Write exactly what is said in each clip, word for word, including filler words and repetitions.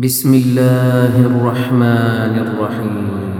بسم الله الرحمن الرحيم.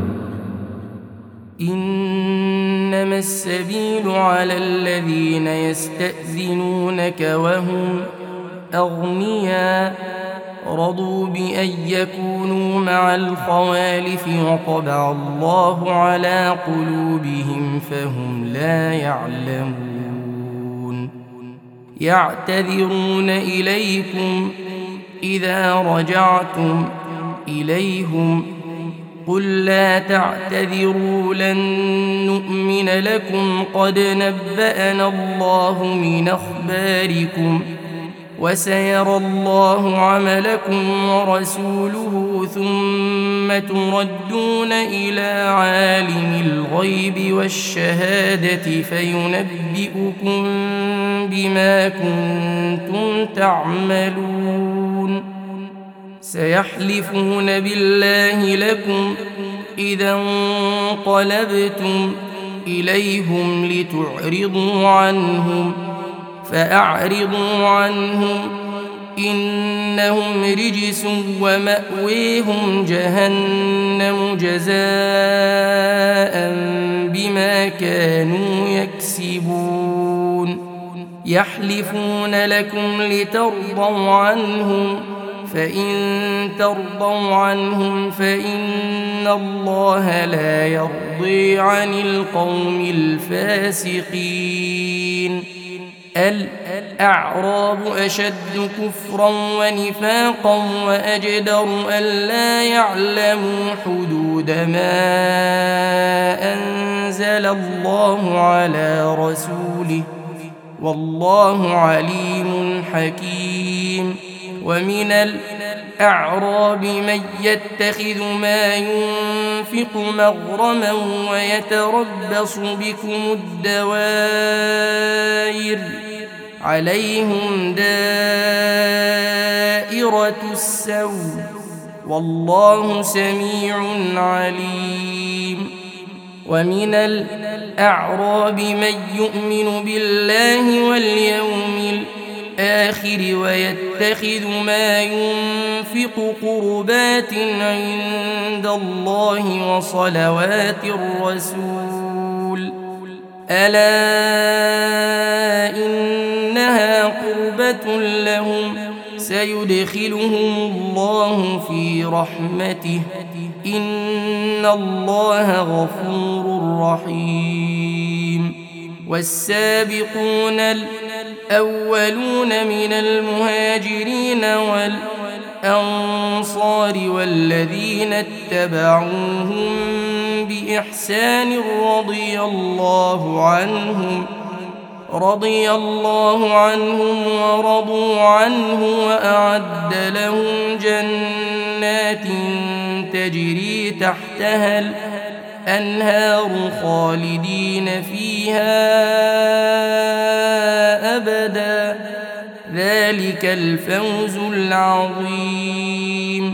إنما السبيل على الذين يستأذنونك وهم أغنياء رضوا بأن يكونوا مع الخوالف وطبع الله على قلوبهم فهم لا يعلمون. يعتذرون إليكم إذا رجعتم إليهم قل لا تعتذروا لن نؤمن لكم قد نبأنا الله من أخباركم وسيرى الله عملكم ورسوله ثم تردون إلى عالم الغيب والشهادة فينبئكم بما كنتم تعملون. سيحلفون بالله لكم إذا انقلبتم إليهم لتعرضوا عنهم فأعرضوا عنهم إنهم رجس ومأويهم جهنم جزاء بما كانوا يكسبون. يحلفون لكم لترضوا عنهم فإن ترضوا عنهم فإن الله لا يرضي عن القوم الفاسقين. الأعراب أشد كفرا ونفاقا وأجدر ألا يعلموا حدود ما أنزل الله على رسوله والله عليم حكيم. ومن الأعراب من يتخذ ما ينفق مغرما ويتربص بكم الدوائر عليهم دائرة السوء والله سميع عليم. ومن الأعراب من يؤمن بالله واليوم الآخر ويتخذ ما ينفق قربات عند الله وصلوات الرسول ألا إنها قربة لهم سيدخلهم الله في رحمته إن الله غفور رحيم. والسابقون الأولون من المهاجرين والأنصار والذين اتبعوهم بإحسان رضي الله عنهم رضي الله عنهم ورضوا عنه وأعد لهم جنات تجري تحتها الأنهار خالدين فيها أبدا ذلك الفوز العظيم.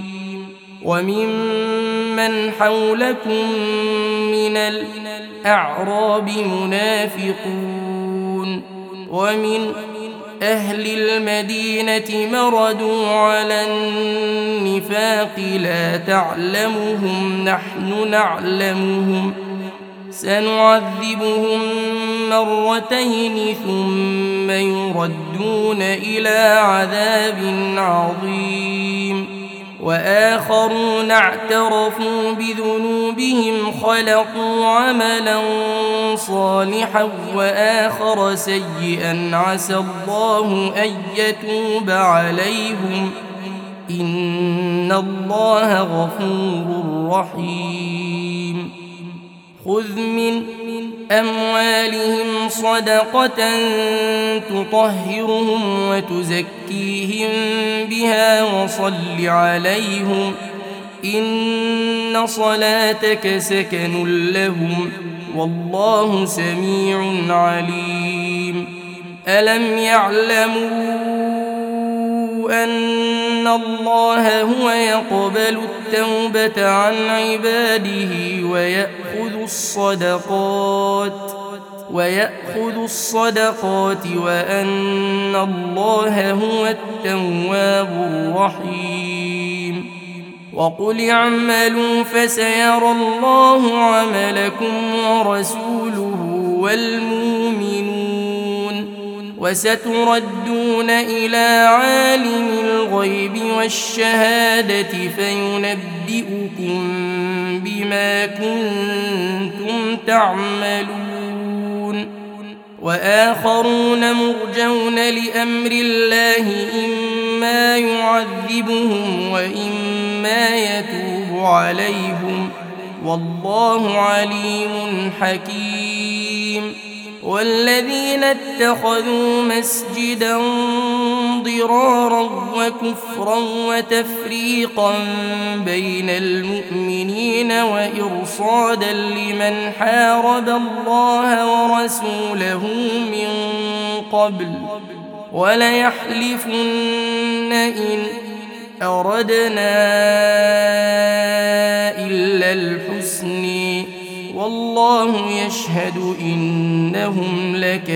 وممن حولكم من الأعراب منافقون ومن أهل المدينة مردوا على النفاق لا تعلمهم نحن نعلمهم سنعذبهم مرتين ثم يردون إلى عذاب عظيم. وآخرون اعترفوا بذنوبهم خلقوا عملا صالحا وآخر سيئا عسى الله أن يتوب عليهم إن الله غفور رحيم. خذ من أموالهم صدقة تطهرهم وتزكيهم بها وصل عليهم إن صلاتك سكن لهم والله سميع عليم. ألم يعلموا أن الله هو يقبل التوبة عن عباده ويأخذ الصدقات ويأخذ الصدقات وأن الله هو التواب الرحيم. وقل اعملوا فسيرى الله عملكم ورسوله والمؤمنون وستردون إلى عالم الغيب والشهادة فينبئكم بما كنتم تعملون وآخرون مرجون لأمر الله إما يعذبهم وإما يتوب عليهم والله عليم حكيم والذين اتخذوا مسجدا ضرارا وكفرا وتفريقا بين المؤمنين وإرصادا لمن حارب الله ورسوله من قبل وليحلفن إن أردنا إلا الحسن والله يشهد إنهم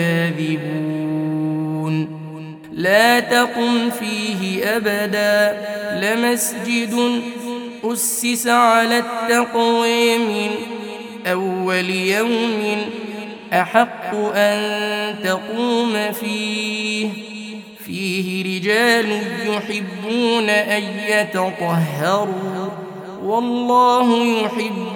لكاذبون لا تقم فيه أبدا لمسجد أسس على التقوى من أول يوم أحق أن تقوم فيه فيه رجال يحبون أن يتطهروا والله يحب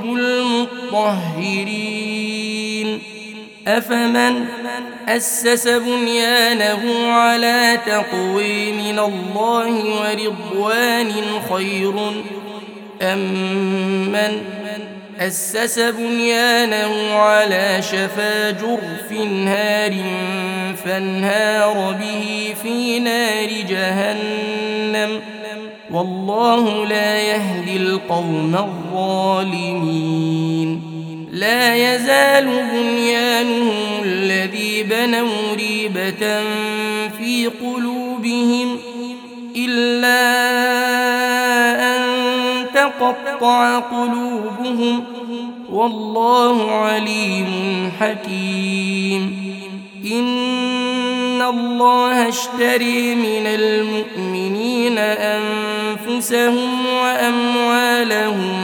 المطهرين أفمن أسس بنيانه على تقوى من الله ورضوان خير أم من أسس بنيانه على شفا جرف هار فانهار به في نار جهنم والله لا يهدي القوم الظالمين لا يزال بنيانهم الذي بنوا ريبة في قلوبهم إلا أن تقطع قلوبهم والله عليم حكيم إن الله اشتري من المؤمنين أنفسهم وأموالهم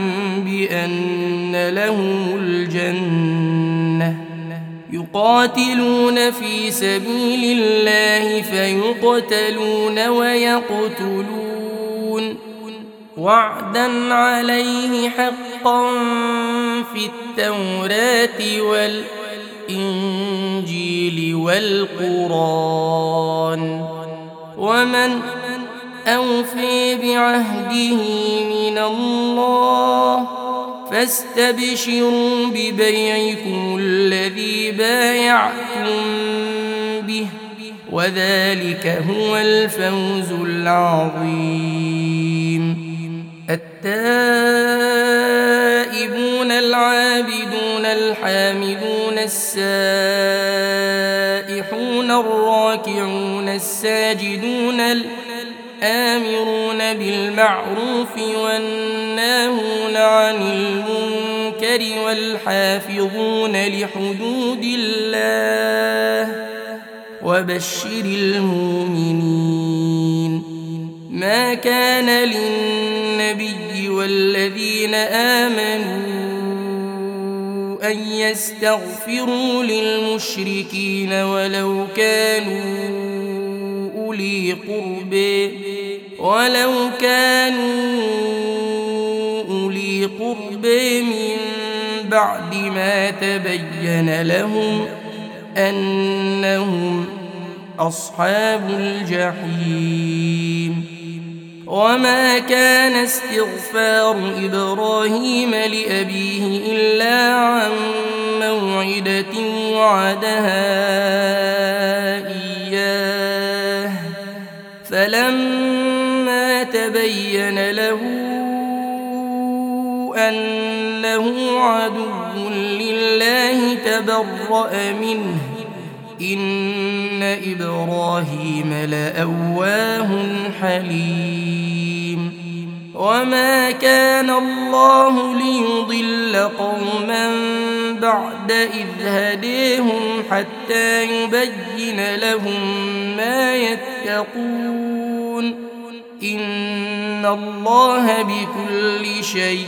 بأن لهم الجنة يقاتلون في سبيل الله فيقتلون ويقتلون وعدا عليه حقا في التوراة والإنجيل والقرآن ومن أوفي بعهده من الله فاستبشروا ببيعكم الذي بايعتم به وذلك هو الفوز العظيم التائبون العابدون الحامدون السائحون الراكعون الساجدون الآمرون بالمعروف والناهون عن المنكر والحافظون لحدود الله وبشر المؤمنين ما كان للنبي والذين آمنوا أن يستغفروا للمشركين ولو كانوا أولي قرب ولو كانوا أولي قرب من بعد ما تبين لهم أنهم أصحاب الجحيم وما كان استغفار إبراهيم لأبيه إلا عن موعدة وعدها إياه فلما تبين له أنه عدو لله تبرأ منه إن إبراهيم لأواه حليم وما كان الله ليضل قوما بعد إذ هديهم حتى يبين لهم ما يتقون إن إن الله بكل شيء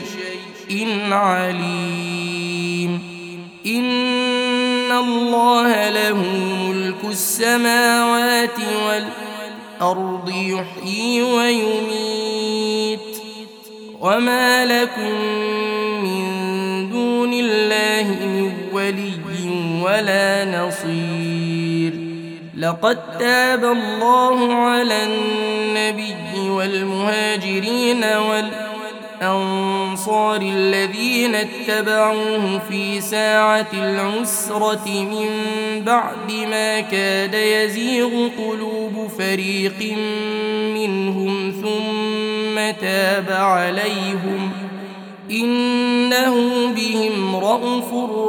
عليم إن الله له ملك السماوات والأرض يحيي ويميت وما لكم من دون الله من ولي ولا نصير لقد تاب الله على النبي والمهاجرين والأنصار الذين اتبعوه في ساعة العسرة من بعد ما كاد يزيغ قلوب فريق منهم ثم تاب عليهم إنه بهم رءوف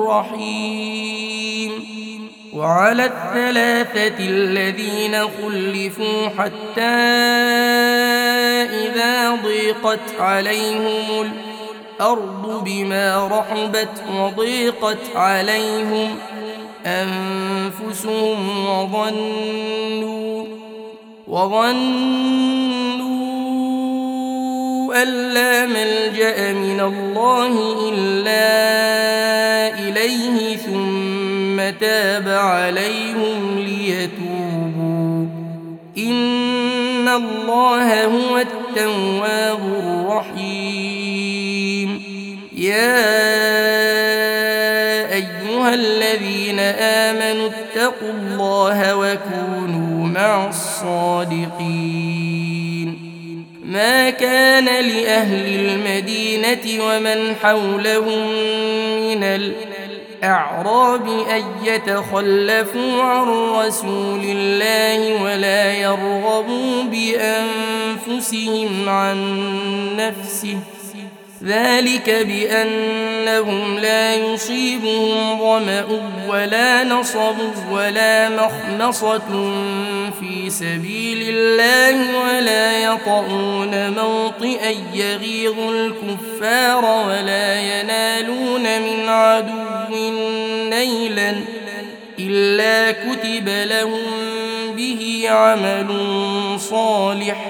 رحيم وعلى الثلاثة الذين خلفوا حتى إذا ضيقت عليهم الأرض بما رحبت وضيقت عليهم أنفسهم وظنوا وظنوا أن لا ملجأ من الله إلا إليه ثم تاب عليهم ليتوبوا إن الله هو التواب الرحيم يا أيها الذين آمنوا اتقوا الله وكونوا مع الصادقين ما كان لأهل المدينة ومن حولهم من الأعراب أن يتخلفوا عن رسول الله ولا يرغبوا بأنفسهم عن نفسه ذلك بأنهم لا يصيبهم ظمأ ولا نصب ولا مخمصة في سبيل الله ولا يطؤون موطئا يغيظ الكفار ولا ينالون من عدو نيلا إلا كتب لهم به عمل صالح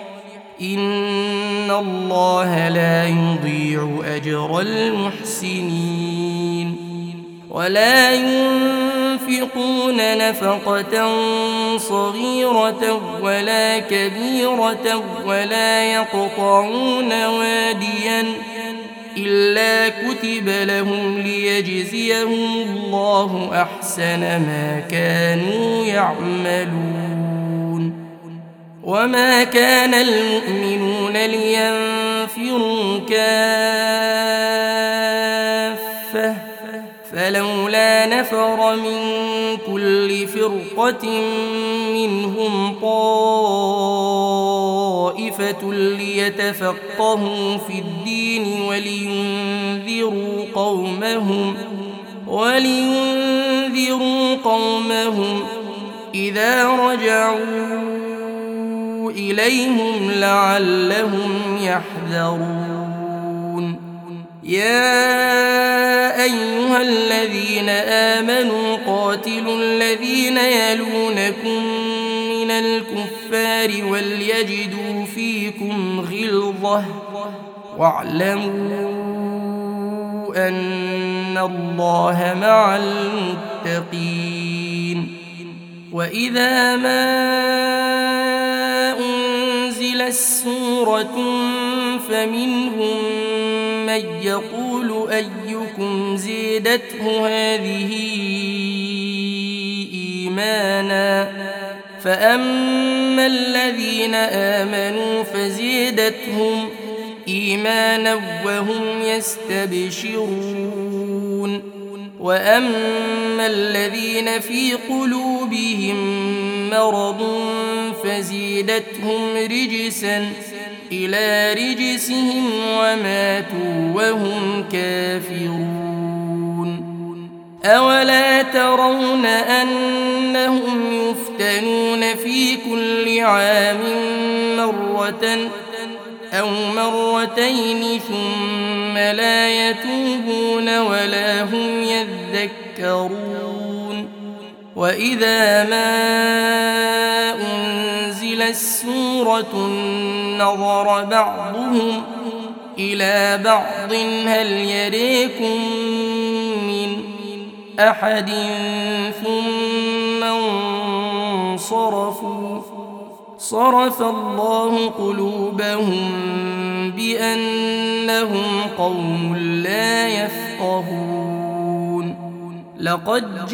إن الله لا يضيع أجر المحسنين ولا ينفقون نفقة صغيرة ولا كبيرة ولا يقطعون واديا إلا كتب لهم ليجزيهم الله أحسن ما كانوا يعملون وما كان المؤمنون لينفروا كافة فلولا نفر من كل فرقة منهم طائفة ليتفقهوا في الدين ولينذروا قومهم ولينذروا قومهم إذا رجعوا إليهم لعلهم يحذرون يا أيها الذين آمنوا قاتلوا الذين يلونكم من الكفار وليجدوا فيكم غلظة واعلموا أن الله مع المتقين وإذا ما أنزلت سورة فمنهم من يقول أيكم زيدته هذه إيمانا فأما الذين آمنوا فزيدتهم إيمانا وهم يستبشرون وأما الذين في قلوبهم مرض فزيدتهم رجسا إلى رجسهم وماتوا وهم كافرون أولا ترون أنهم يفتنون في كل عام مرة أو مرتين ثم لا يتوبون ولا هم يذكرون وإذا ما أنزلت سورة نظر بعضهم إلى بعض هل يريكم من أحد ثم انصرفوا صرف الله قلوبهم بأنهم قوم لا يفقهون لقد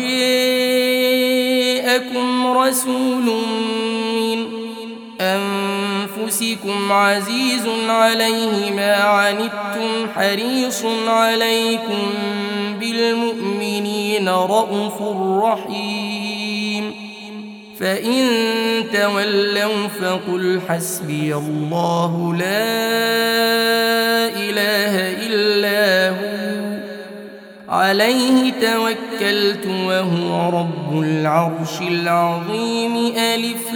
جاءكم رسول من أنفسكم عزيز عليه ما عنتم حريص عليكم بالمؤمنين رءوف رحيم فإن تولوا فقل حسبي الله لا إله إلا هو عليه توكلت وهو رب العرش العظيم ألف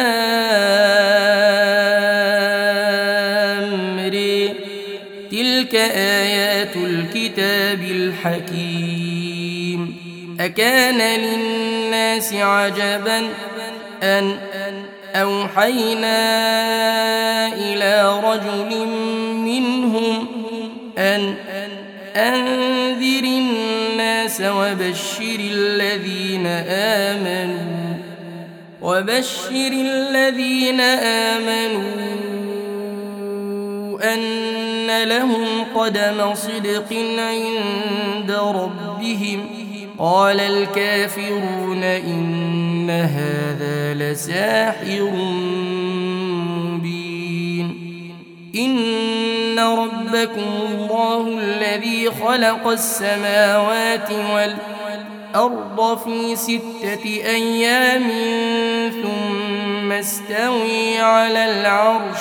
لام ر تلك آيات الكتاب الحكيم أكان للناس عجبا أن أوحينا إلى رجل منهم أن أنذر الناس وبشر الذين آمنوا وبشر الذين آمنوا أن لهم قدم صدق عند ربهم قال الكافرون إن هذا لساحر مبين إن ربكم الله الذي خلق السماوات والأرض في ستة أيام ثم استوي على العرش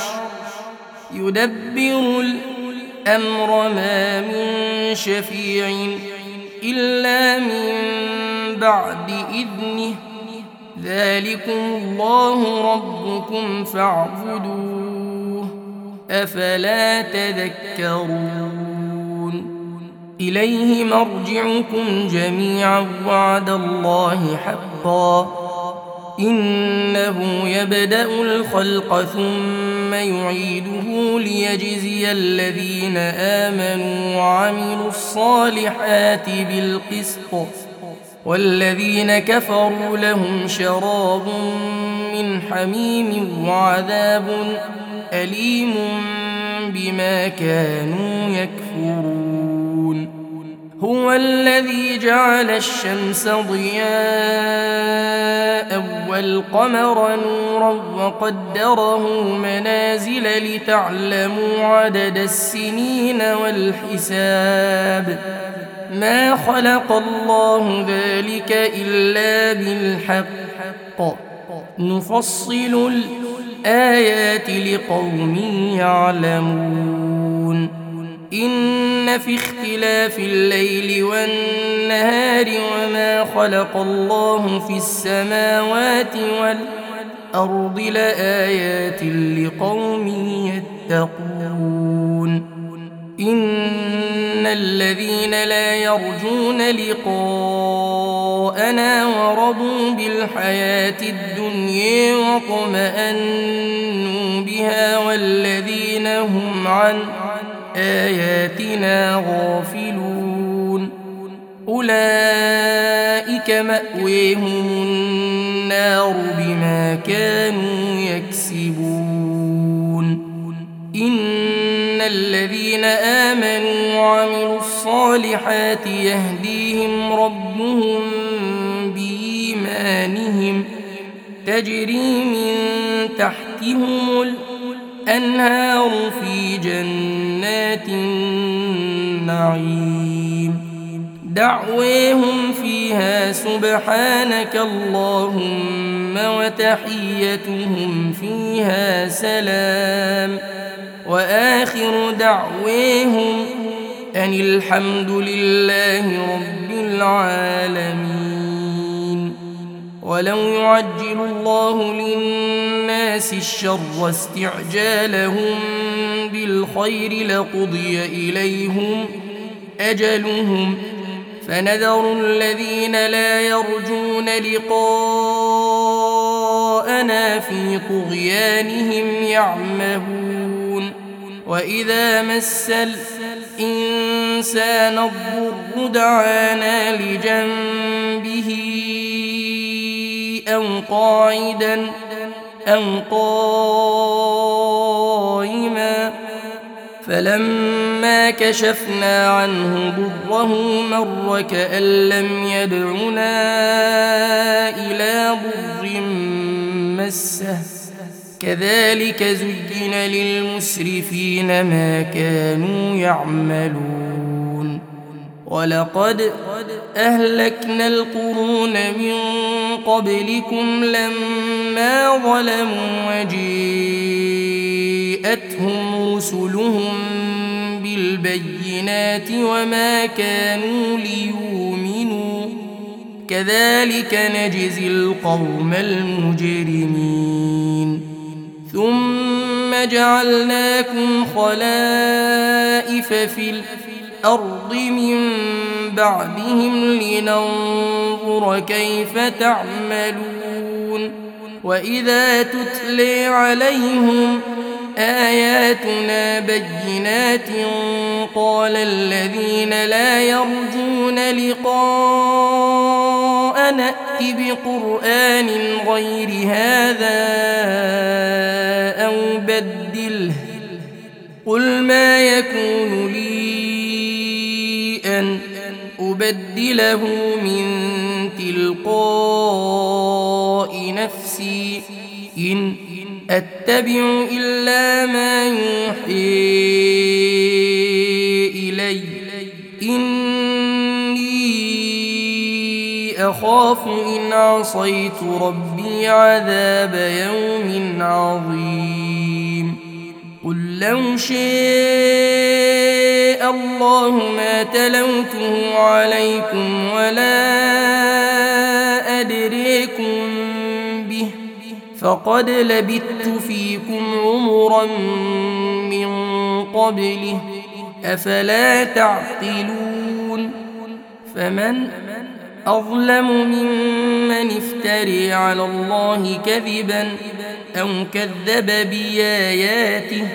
يدبر الأمر ما من شفيع إلا من بعد إذنه ذلكم الله ربكم فاعبدوه أفلا تذكرون إليه مرجعكم جميعا وعد الله حقا إنه يبدأ الخلق ثم يعيده ليجزي الذين آمنوا وعملوا الصالحات بالقسط والذين كفروا لهم شراب من حميم وعذاب أليم بما كانوا يكفرون هو الذي جعل الشمس ضياء والقمر نورا وقدره منازل لتعلموا عدد السنين والحساب ما خلق الله ذلك إلا بالحق نفصل الآيات لقوم يعلمون إن في اختلاف الليل والنهار وما خلق الله في السماوات والأرض لآيات لقوم يتقون إن الذين لا يرجون لقاءنا ورضوا بالحياة الدنيا واطمأنوا بها والذين هم عن آياتنا غافلون أولئك مأويهم النار بما كانوا يكسبون إن الذين آمنوا وعملوا الصالحات يهديهم ربهم بإيمانهم تجري من تحتهم الأنهار في جنات النعيم دعواهم فيها سبحانك اللهم وتحيتهم فيها سلام وآخر دعواهم أن الحمد لله رب العالمين ولو يعجل الله للناس الشر استعجالهم بالخير لقضي إليهم أجلهم فنذر الذين لا يرجون لقاءنا في طغيانهم يعمهون وإذا مس الإنسان الضر دعانا لجنبه أو قاعدا أو قائما فلما كشفنا عنه ضره مر كأن لم يدعنا إلى ضر مسه كذلك زين للمسرفين ما كانوا يعملون ولقد أهلكنا القرون من قبلكم لما ظلموا وجيءتهم رسلهم بالبينات وما كانوا ليؤمنوا كذلك نجزي القوم المجرمين ثم جعلناكم خلائف في الأرض من بعدهم لننظر كيف تعملون وإذا تتلي عليهم آياتنا بينات قال الذين لا يرجون لقاء نأت بقرآن غير هذا أو بدله قل ما يكون لي أن أبدله من تلقاء نفسي إن أتبع إلا ما يوحي إلي إني أخاف إن عصيت ربي عذاب يوم عظيم قل لو شاء الله ما تلوته عليكم ولا أدريكم به فقد لبثت فيكم عمرا من قبله أفلا تعقلون فمن أظلم ممن افتري على الله كذبا أو كذب بآياته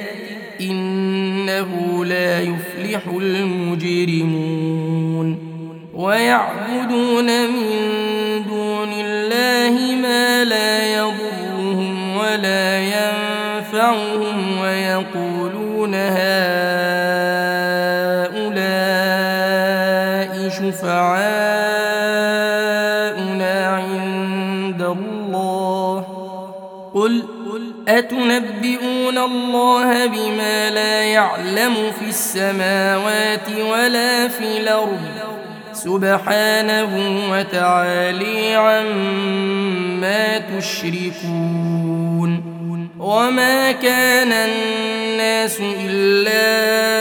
إنه لا يفلح المجرمون ويعبدون من دون الله ما لا يضرهم ولا ينفعهم ويقولون هؤلاء شفعاؤنا عند الله قل أتنبئون الله بما لا يعلم في السماوات ولا في الأرض سبحانه وتعالى عما تشركون وما كان الناس إلا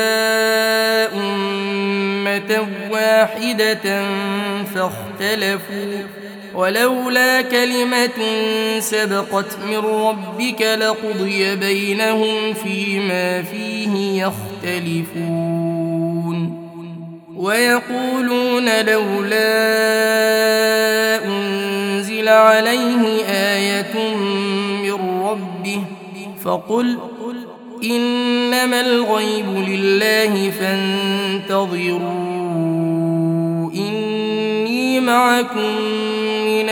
أمة واحدة فاختلفوا ولولا كلمة سبقت من ربك لقضي بينهم فيما فيه يختلفون ويقولون لولا أنزل عليه آية من ربه فقل إنما الغيب لله فانتظروا إني معكم من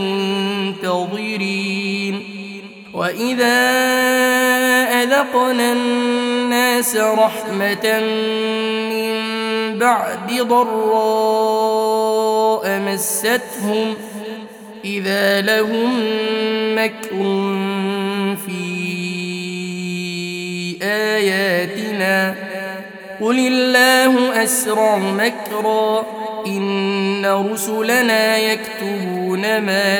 المنتظرين وإذا أذقنا الناس رحمة من بعد ضراء مستهم إذا لهم مكر في آياتنا قل الله أسرع مكرا إن رسلنا يكتبون ما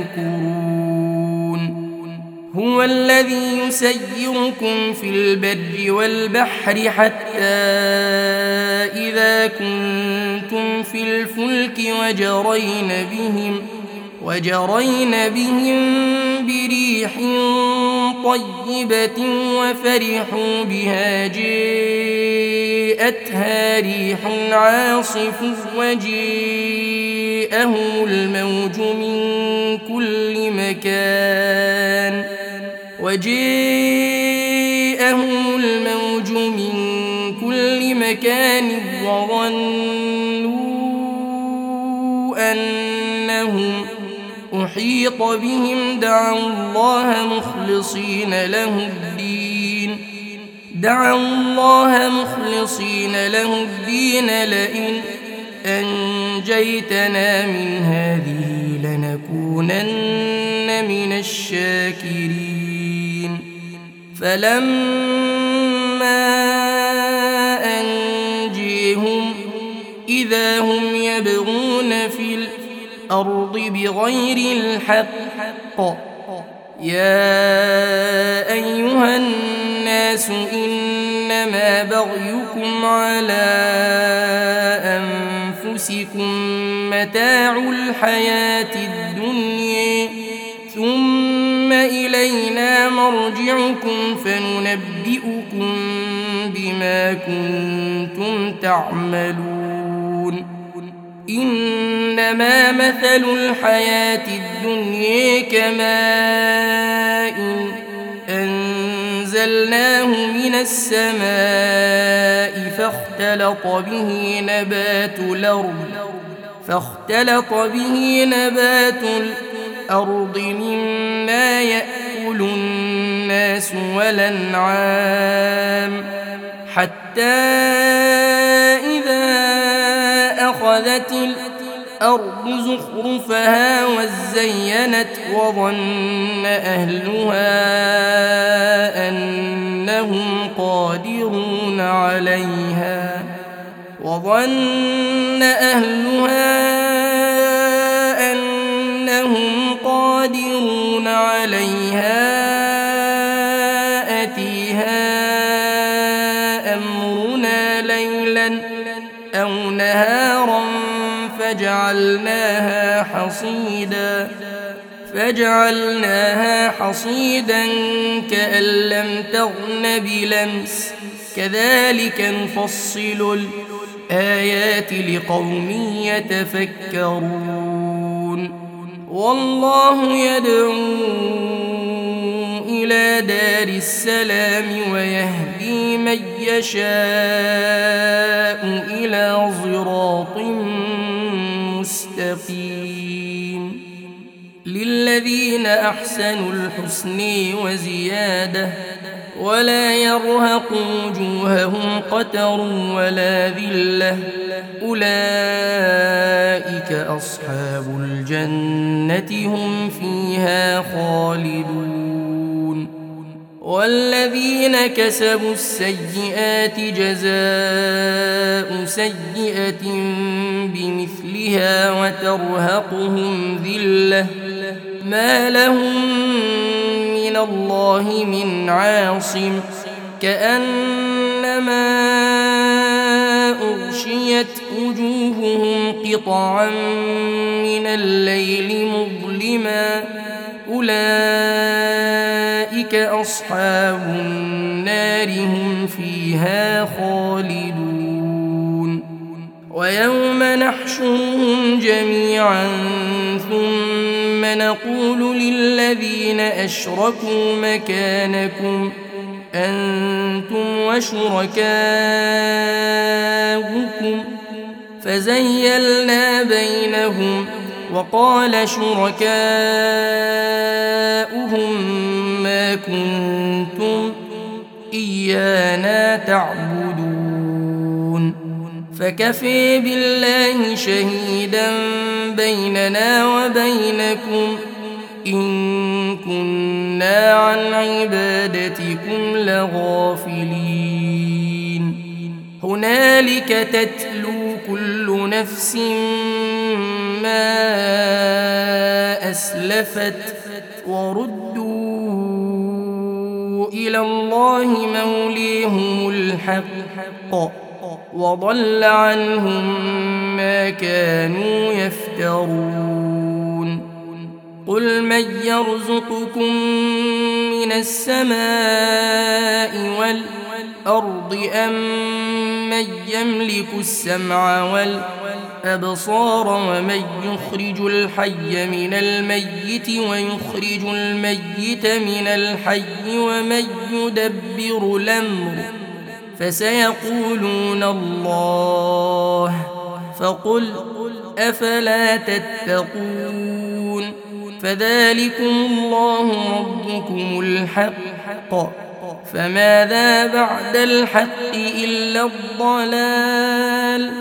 تمكرون هو الذي يسيركم في البر والبحر حتى إذا كنتم في الفلك وجرين بهم وجرين بهم بريح طيبة وفرحوا بها جاءتها أتها ريح عاصف وجيءهم الموج من كل مكان وجيءهم الموج من كل مكان وظنوا أنهم أحيط بهم دعوا الله مخلصين له الدين دعوا الله مخلصين له الدين لئن أنجيتنا من هذه لنكونن من الشاكرين فلما أنجيهم إذا هم يبغون في الأرض بغير الحق يا أيها الناس إنما بغيكم على أنفسكم متاع الحياة الدنيا ثم إلينا مرجعكم فننبئكم بما كنتم تعملون إنما مثل الحياة الدنيا كماء أنزلناه من السماء فاختلط به نبات الأرض فاختلط به نبات الأرض مما يأكل الناس والأنعام حتى إذا أخذت الأرض زخرفها وزينت وظن أهلها أنهم قادرون عليها وظن أهلها أنهم قادرون عليها أتيها أمرنا ليلا أو نهارا فجعلناها حصيدا فجعلناها حصيدا كأن لم تغن بلمس كذلك نفصل الآيات لقوم يتفكرون والله يدعو إلى دار السلام ويهدي من يشاء إلى صراط مستقيم للذين أحسنوا الحسن وزيادة ولا يرهق وجوههم قتر ولا ذلة أولئك أصحاب الجنة هم فيها خالدون والذين كسبوا السيئات جزاء سيئة بمثلها وترهقهم ذلة ما لهم من الله من عاصم كأنما أغشيت وجوههم قطعا من الليل مظلما أولئك أصحاب النار هم فيها خالدون ويوم نحشرهم جميعا ثم نقول للذين أشركوا مكانكم أنتم وشركاؤكم فزيلنا بينهم وقال شركاؤهم ما كنتم إيانا تعبدون فكفى بالله شهيدا بيننا وبينكم إن كنا عن عبادتكم لغافلين هنالك تتلو كل نفس ما أسلفت وردوا إلى الله موليهم الحق وضل عنهم ما كانوا يفترون قل من يرزقكم من السماء والأرض أم من يملك السمع والأبصار ومن يخرج الحي من الميت ويخرج الميت من الحي ومن يدبر الأمر فسيقولون الله فقل أفلا تتقون فذلكم الله ربكم الحق فماذا بعد الحق إلا الضلال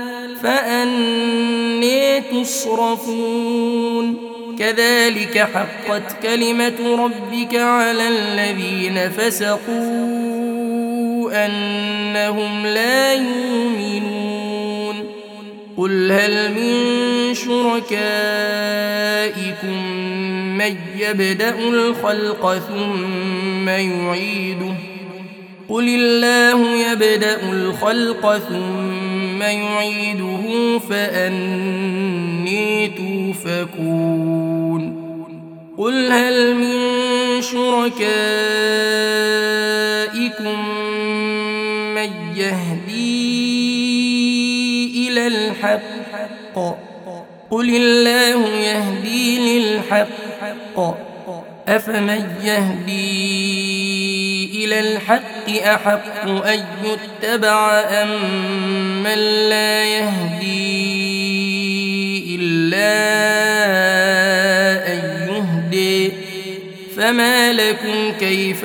فأني تصرفون كذلك حقت كلمة ربك على الذين فسقوا أنهم لا يؤمنون قل هل من شركائكم من يبدأ الخلق ثم يعيده قل الله يبدأ الخلق ثم يعيده فأني توفكون قل هل من شركائكم من يهدي إلى الحق قل الله يهدي للحق أفمن يهدي إلى الحق أحق أن يتبع أم من لا يهدي إلا أن يهدي فما لكم كيف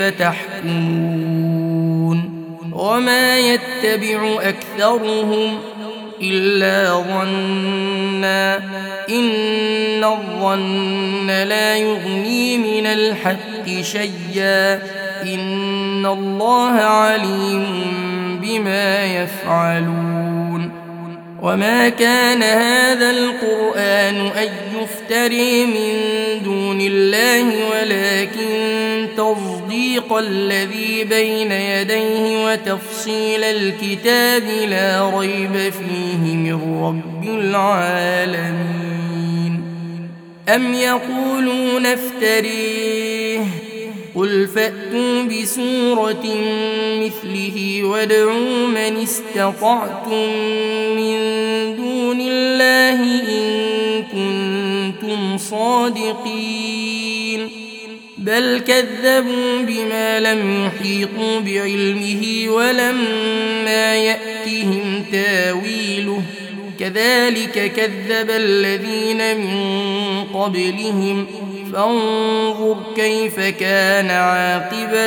تحكمون وما يتبع أكثرهم إلا ظنا إن الظن لا يغني من الحق شيئا إن الله عليم بما يفعلون وما كان هذا القرآن أن يفتري من دون الله ولكن تصديق الذي بين يديه وتفصيل الكتاب لا ريب فيه من رب العالمين أم يقولون افتريه قل فأتوا بسورة مثله وادعوا من استطعتم من دون الله إن كنتم صادقين بل كذبوا بما لم يحيطوا بعلمه ولما يأتهم تاويله كذلك كذب الذين من قبلهم فانظر كيف كان عاقبة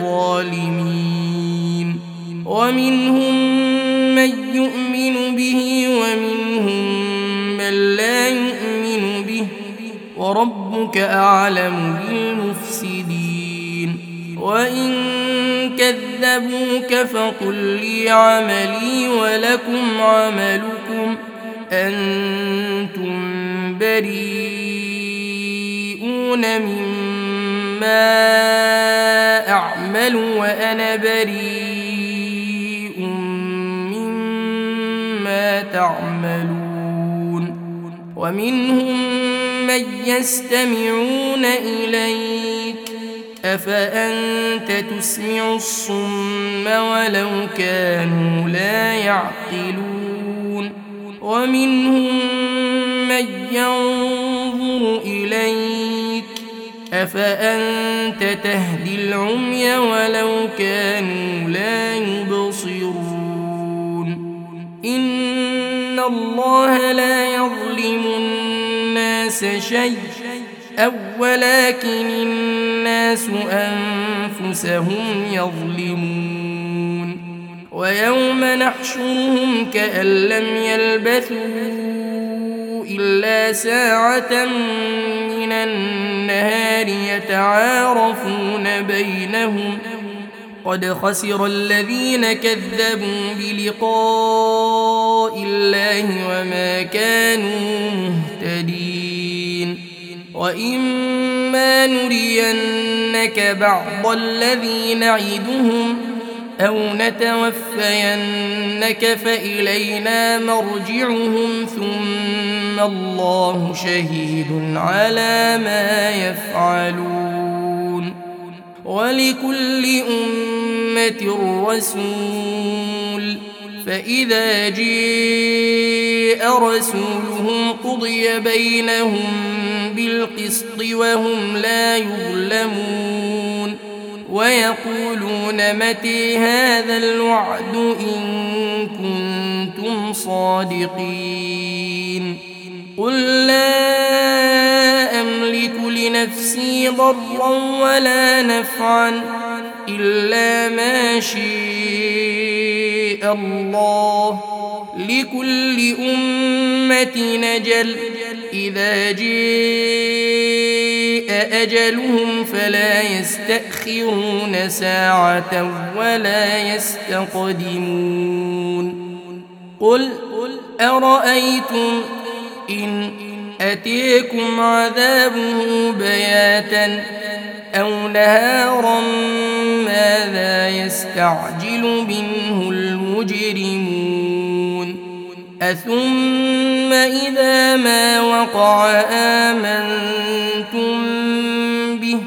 الظالمين ومنهم من يؤمن به ومنهم من لا يؤمن به وربك أعلم بالمفسدين وإن كذبوك فقل لي عملي ولكم عملكم أنتم بريئون مما أعمل وأنا بريء مما تعملون ومنهم من يستمعون إليك أفأنت تسمع الصم ولو كانوا لا يعقلون ومنهم من ينظر إليك أفأنت تهدي العمي ولو كانوا لا يبصرون إن الله لا يظلم الناس شيئا أو ولكن الناس أنفسهم يظلمون ويوم نحشرهم كأن لم يلبثوا إلا ساعة من النهار يتعارفون بينهم قد خسر الذين كذبوا بلقاء الله وما كانوا مهتدين وإما نرينك بعض الذي نعدهم أو نتوفينك فإلينا مرجعهم ثم الله شهيد على ما يفعلون ولكل أمة رسول فإذا جاء رسولهم قضي بينهم بالقسط وهم لا يظلمون ويقولون متى هذا الوعد إن كنتم صادقين قل لا أملك لنفسي ضرا ولا نفعا إلا ما شاء الله لكل أمة أجل إذا جاء أجلهم فلا يستأخرون ساعة ولا يستقدمون قل أرأيتم إن أتيكم عذابه بياتا أو نهارا ماذا يستعجل منه المجرمون أثم إذا ما وقع آمنتم به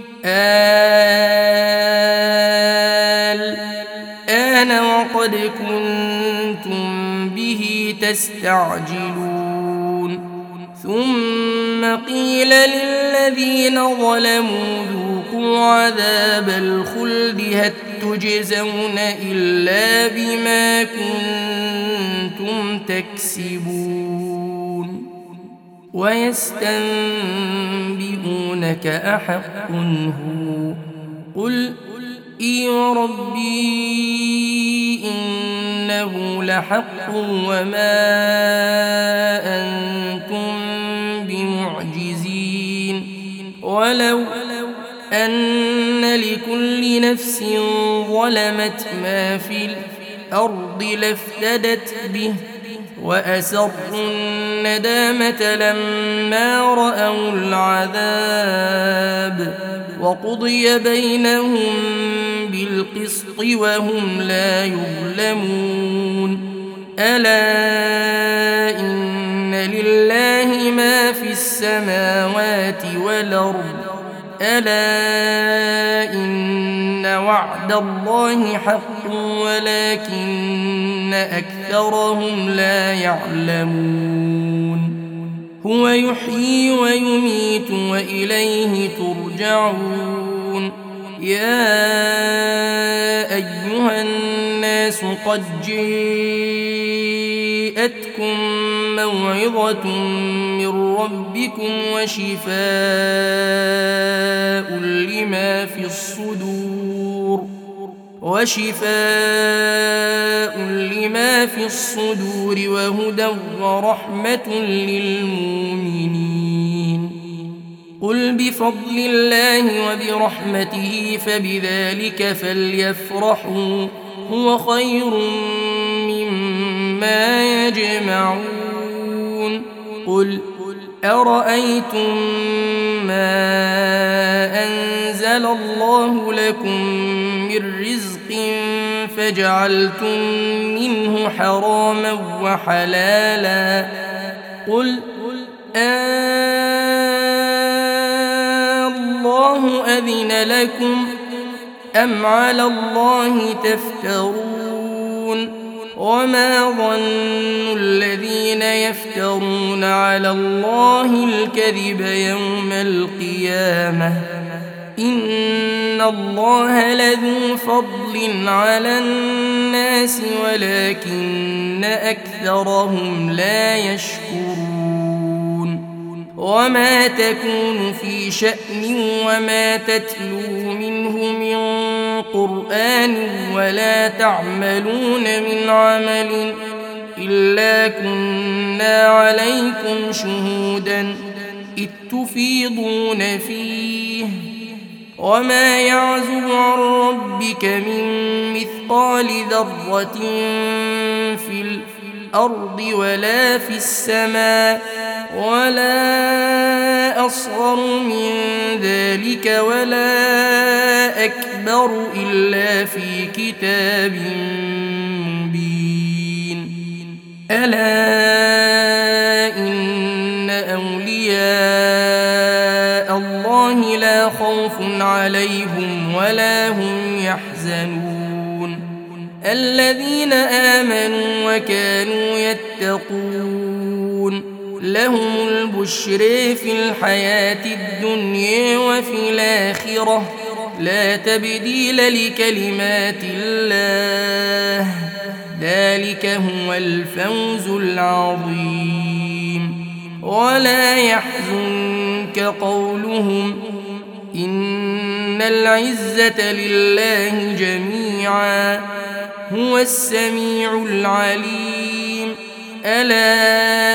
الآن وقد كنتم به تستعجلون ثم قيل للذين ظلموا ذوقوا عذاب الخلد هل تجزون إلا بما كنتم تكسبون ويستنبئونك أحق هو قل إي ربي إنه لحق وما أنتم بمعجزين ولو أن لكل نفس ظلمت ما في الأرض لافتدت به وأسروا الندامة لما رأوا العذاب وقضي بينهم بالقسط وهم لا يظلمون ألا إن لله ما في السماوات والأرض ألا إن وعد الله حق ولكن أكثرهم لا يعلمون هو يحيي ويميت وإليه ترجعون يا أيها الناس قد جاءتكم موعظة من ربكم وشفاء لما في الصدور وشفاء لما في الصدور وهدى ورحمة للمؤمنين قل بفضل الله وبرحمته فبذلك فليفرحوا هو خير مما يجمعون قل أرأيتم ما أنزل الله لكم من رزق فجعلتم منه حراما وحلالا قل الله أذن لكم أم على الله تفترون وما ظن الذين يفترون على الله الكذب يوم القيامة إن الله لذو فضل على الناس ولكن أكثرهم لا يشكرون وما تكون في شأن وما تتلو منه من قرآن ولا تعملون من عمل إلا كنا عليكم شهودا إذ تفيضون فيه وما يعزب عن ربك من مثقال ذرة في الأرض ولا في السماء ولا أصغر من ذلك ولا أكبر إلا في كتاب مبين ألا إن أولياء الله لا خوف عليهم الذين آمنوا وكانوا يتقون لهم البشر في الحياة الدنيا وفي الآخرة لا تبديل لكلمات الله ذلك هو الفوز العظيم. ولا يحزنك قولهم إن العزة لله جميعا هو السميع العليم. ألا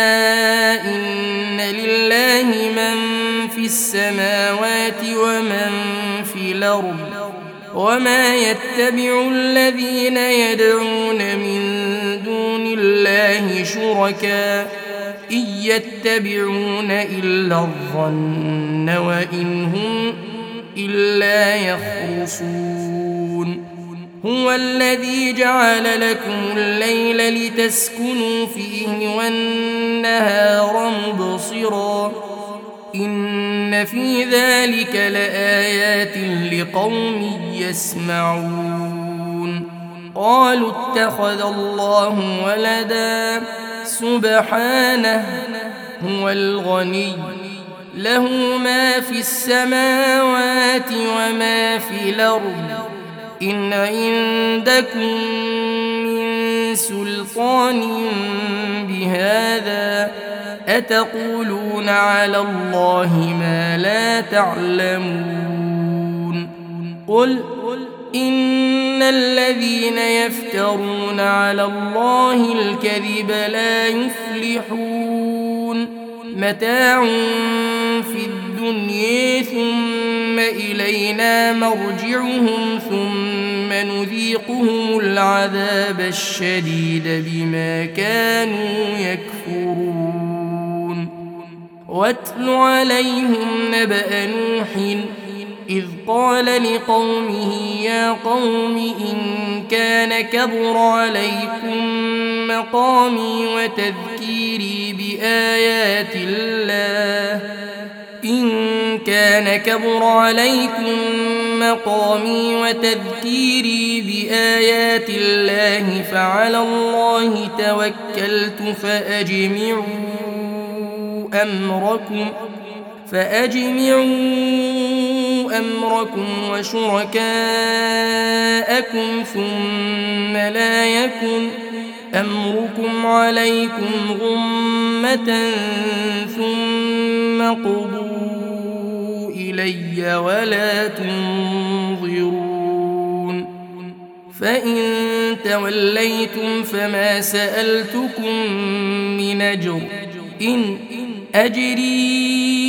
إن لله من في السماوات ومن في الأرض وما يتبع الذين يدعون من دون الله شركاء إن يتبعون إلا الظن وإن هم إلا يخرصون. هو الذي جعل لكم الليل لتسكنوا فيه والنهار مبصرا إن في ذلك لآيات لقوم يسمعون. قالوا اتخذ الله ولدا سبحانه هو الغني له ما في السماوات وما في الأرض إن عندكم من سلطان بهذا أتقولون على الله ما لا تعلمون. قل إن الذين يفترون على الله الكذب لا يفلحون متاع في الدنيا ثم إلينا مرجعهم ثم نذيقهم العذاب الشديد بما كانوا يكفرون. واتل عليهم نبأ نوح إذ قال لقومه يا قوم إن كان كبر عليكم مقامي وتذكيري بآيات الله إن كان كبر عليكم مقامي وتذكيري بآيات الله فعلى الله توكلت فأجمعوا أمركم فأجمعوا أمركم وشركاءكم ثم لا يكن أمركم عليكم غمة ثم قضوا إلي ولا تنظرون. فإن توليتم فما سألتكم من أجر إن أجري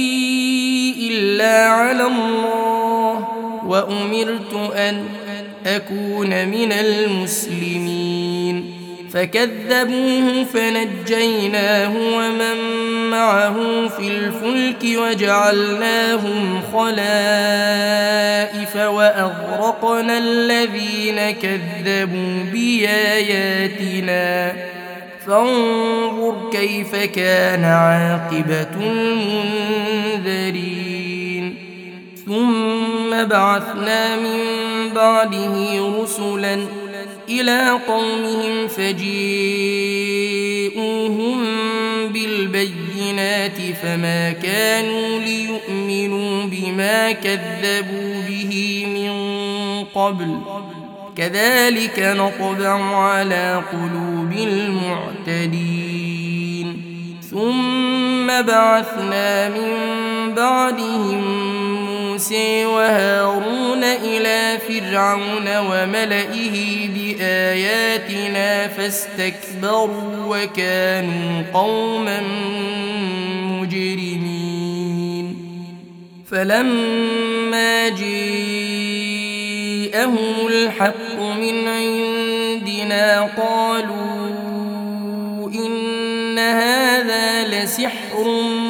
إلا على الله وأمرت أن أكون من المسلمين. فكذبوه فنجيناه ومن معه في الفلك وجعلناهم خلائف وأغرقنا الذين كذبوا بآياتنا فانظر كيف كان عاقبة المنذرين. ثم بعثنا من بعده رسلا إلى قومهم فجيءوهم بالبينات فما كانوا ليؤمنوا بما كذبوا به من قبل كذلك نطبع على قلوب المعتدين. ثم بعثنا من بعدهم موسى وهارون إلى فرعون وملئه بآياتنا فاستكبروا وكانوا قوما مجرمين. فلما جاءهم الحق من عندنا قالوا إن هذا لسحر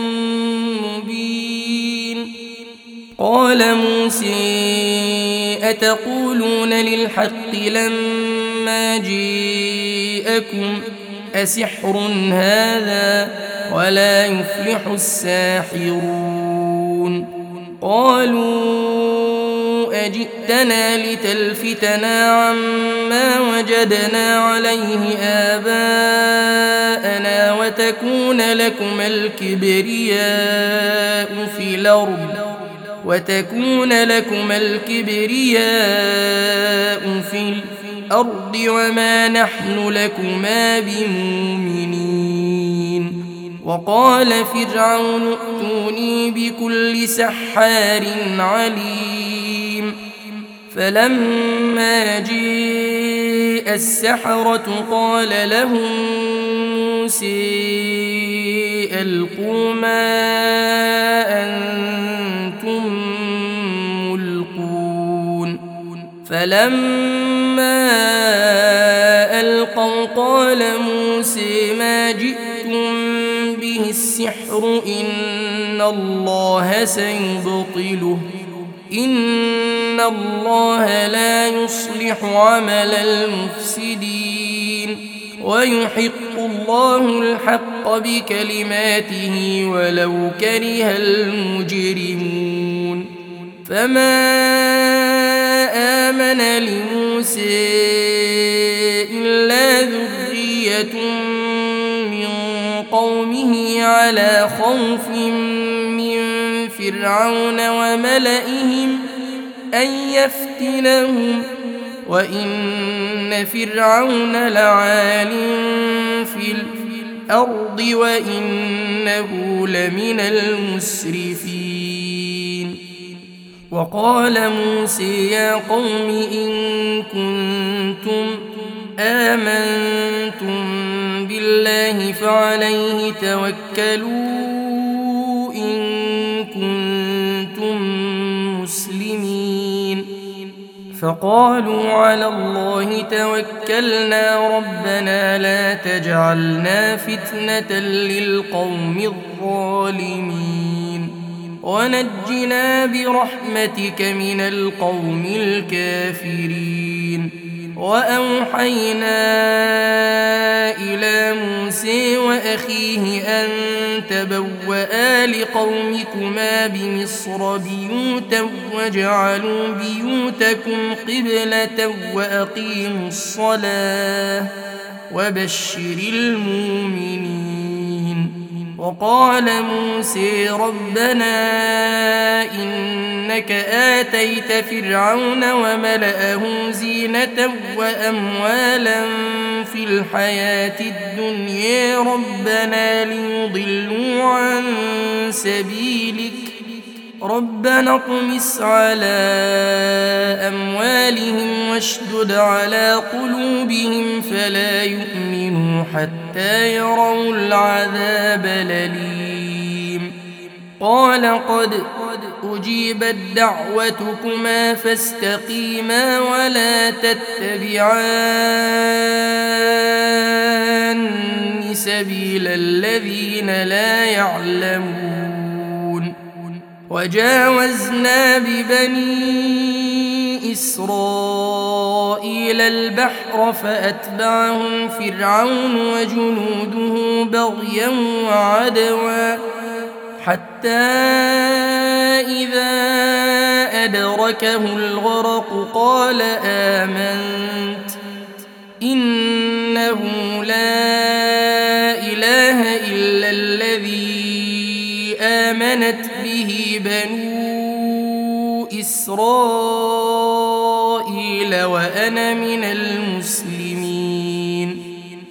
مبين. قال موسى أتقولون للحق لما جاءكم أسحر هذا ولا يفلح الساحرون. قالوا أجئتنا لتلفتنا عما وجدنا عليه آباءنا وتكون لكما الكبرياء في الأرض وتكون لكما الكبرياء في الأرض وما نحن لكما بمؤمنين. وقال فرعون ائتوني بكل سحار عليم. فلما جاء السحرة قال لهم موسى ألقوا ما أنتم ملقون. فلما ألقوا قال موسى ما جئتم به السحر إن الله سيبطله إن الله لا يصلح عمل المفسدين ويحق الله الحق بكلماته ولو كره المجرمون. فما آمن لموسى إلا ذرية من قومه على خوف من فرعون وملئهم أن يفتنهم وإن فرعون لعال في الأرض وإنه لمن المسرفين. وقال موسى يا قوم إن كنتم آمنتم بالله فعليه توكلوا إن كنتم مسلمين. فقالوا على الله توكلنا ربنا لا تجعلنا فتنة للقوم الظالمين ونجنا برحمتك من القوم الكافرين. وأوحينا إلى موسى وأخيه أن تبوأ لقومكما بمصر بيوتا واجعلوا بيوتكم قبلة وأقيموا الصلاة وبشر المؤمنين. وقال موسى ربنا إنك آتيت فرعون وملأه زينة وأموالا في الحياة الدنيا ربنا ليضلوا عن سبيلك ربنا اطمس على أموالهم واشدد على قلوبهم فلا يؤمنوا حتى يروا العذاب الأليم. قال قد أجيبت دعوتكما فاستقيما ولا تتبعان سبيل الذين لا يعلمون. وجاوزنا ببني إسرائيل البحر فأتبعهم فرعون وجنوده بغيا وعدوا حتى إذا أدركه الغرق قال آمنت إنه لا إله إلا الذي آمنت به بنو إسرائيل وأنا من المسلمين.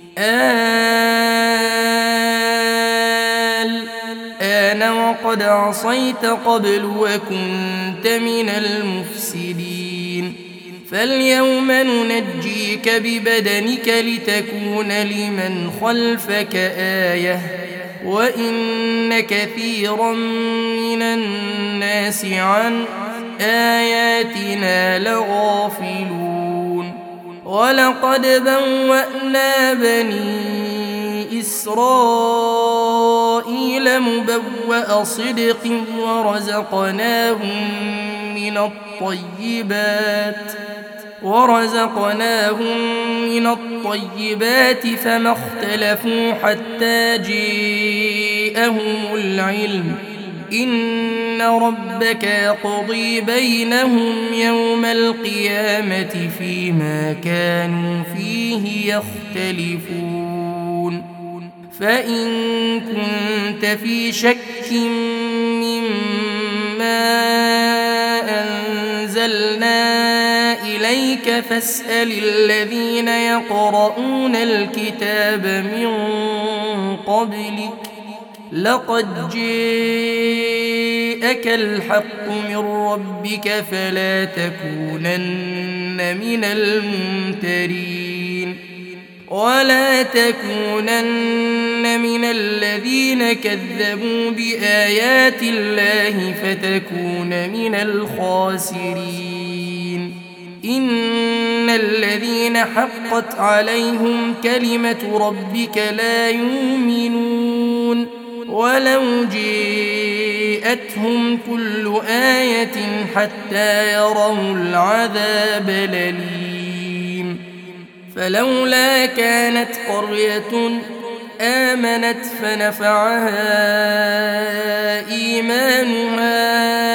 الآن وقد عصيت قبل وكنت من المفسدين فاليوم ننجيك ببدنك لتكون لمن خلفك آية وإن كثيرا من الناس عن آياتنا لغافلون. ولقد بوأنا بني إسرائيل مبوأ صدق ورزقناهم من الطيبات ورزقناهم من الطيبات فما اختلفوا حتى جاءهم العلم إن ربك يقضي بينهم يوم القيامة فيما كانوا فيه يختلفون فإن كنت في شك مما أنزلنا إليك فاسأل الذين يقرؤون الكتاب من قبلك لقد جاءك الحق من ربك فلا تكونن من الممترين ولا تكونن من الذين كذبوا بآيات الله فتكون من الخاسرين إن الذين حقت عليهم كلمة ربك لا يؤمنون ولو جاءتهم كل آية حتى يروا العذاب الأليم فلولا كانت قرية آمنت فنفعها إيمانها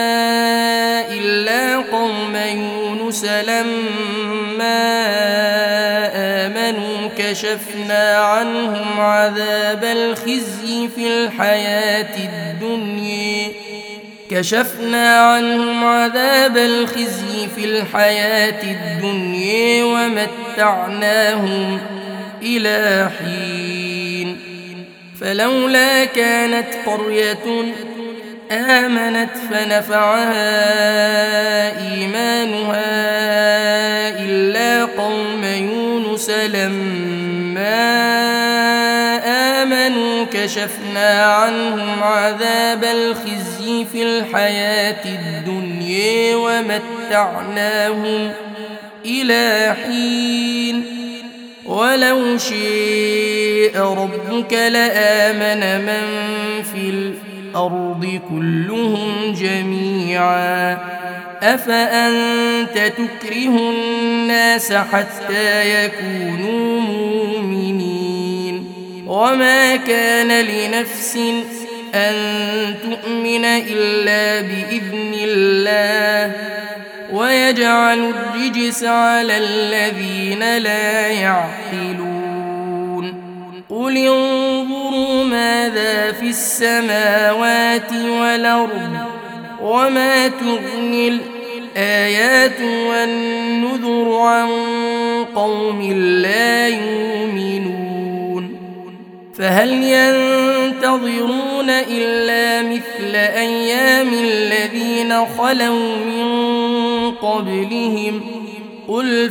إلا قوم يونس لما آمنوا كشفنا عنهم عذاب الخزي في الحياة الدنيا كشفنا عنهم عذاب الخزي في الحياة الدنيا ومتعناهم إلى حين فلولا كانت قرية آمنت فنفعها إيمانها إلا قوم يونس لما آمنوا كشفنا عنهم عذاب الخزي في الحياة الدنيا ومتعناهم إلى حين ولو شاء ربك لآمن من في الأرض كلهم جميعا أفأنت تكره الناس حتى يكونوا مؤمنين وما كان لنفس أن تؤمن إلا بإذن الله ويجعل الرجس على الذين لا يعقلون قل انظروا ماذا في السماوات والأرض وما تغني الآيات والنذر عن قوم لا يؤمنون فهل ينتظرون إلا مثل أيام الذين خلوا من قبلهم قل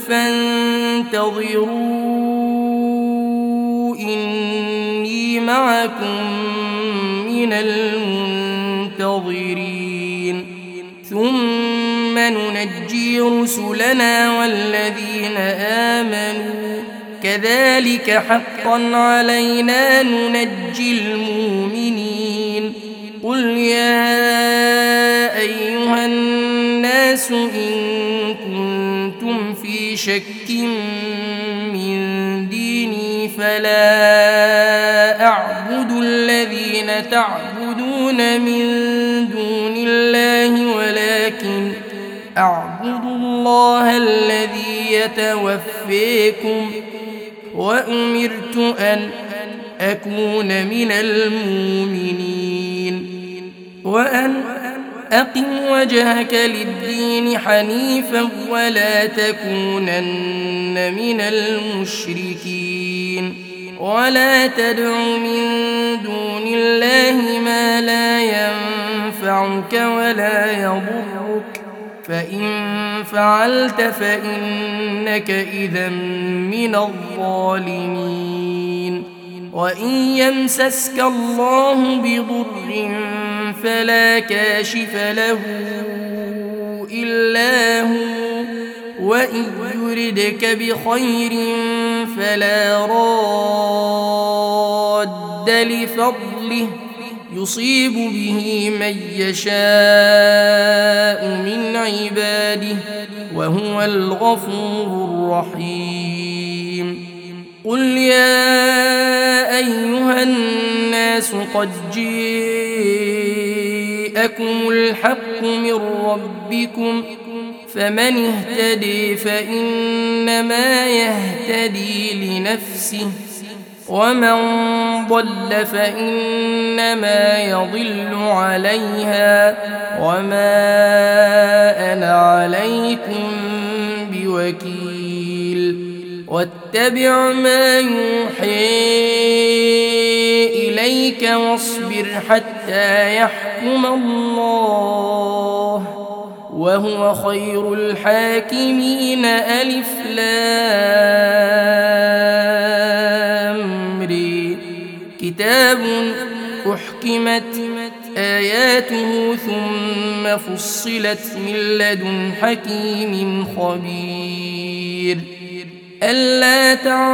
فانتظروا إني معكم من المنتظرين ثم ننجي رسلنا والذين آمنوا كذلك حقا علينا ننجي المؤمنين قل يا أيها الناس إن كنتم في شك من ديني فلا أعبد الذين تعبدون من دون الله ولكن أعبد الله الذي يتوفيكم وأمرت أن أكون من المؤمنين وأن أقم وجهك للدين حنيفا ولا تكونن من المشركين ولا تدع من دون الله ما لا ينفعك ولا يضرك فإن فعلت فإنك إذا من الظالمين وإن يمسسك الله بضر فلا كاشف له إلا هو وإن يردك بخير فلا راد لفضله يصيب به من يشاء من عباده وهو الغفور الرحيم قل يا أيها الناس قد جاءكم جاءكم الحق من ربكم فمن اهتدي فإنما يهتدي لنفسه ومن ضل فإنما يضل عليها وما أنا عليكم بوكيل واتبع ما يوحي إليك واصبر حتى يحكم الله وهو خير الحاكمين. ألف لام ري كتاب أحكمت آياته ثم فصلت من لدن حكيم خبير ألا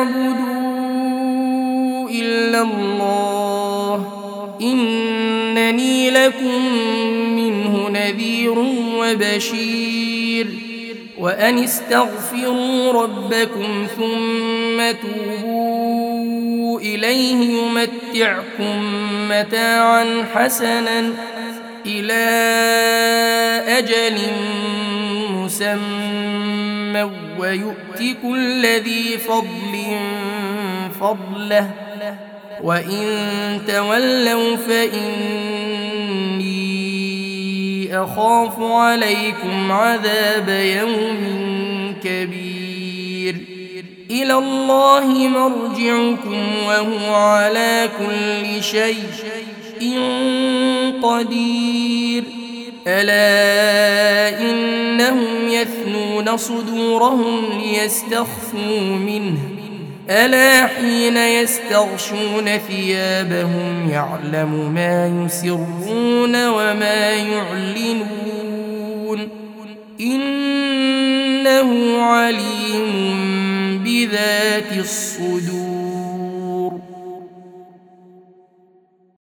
تعبدوا إلا الله إنني لكم منه نذير وبشير وأن استغفروا ربكم ثم توبوا إليه يمتعكم متاعا حسنا إلى أجل مسمى ويؤت كل ذي فضل فضله وإن تولوا فإني أخاف عليكم عذاب يوم كبير إلى الله مرجعكم وهو على كل شيء قدير ألا إنهم يثنون صدورهم ليستخفوا منه ألا حين يستغشون ثيابهم يعلم ما يسرون وما يعلنون إنه عليم بذات الصدور.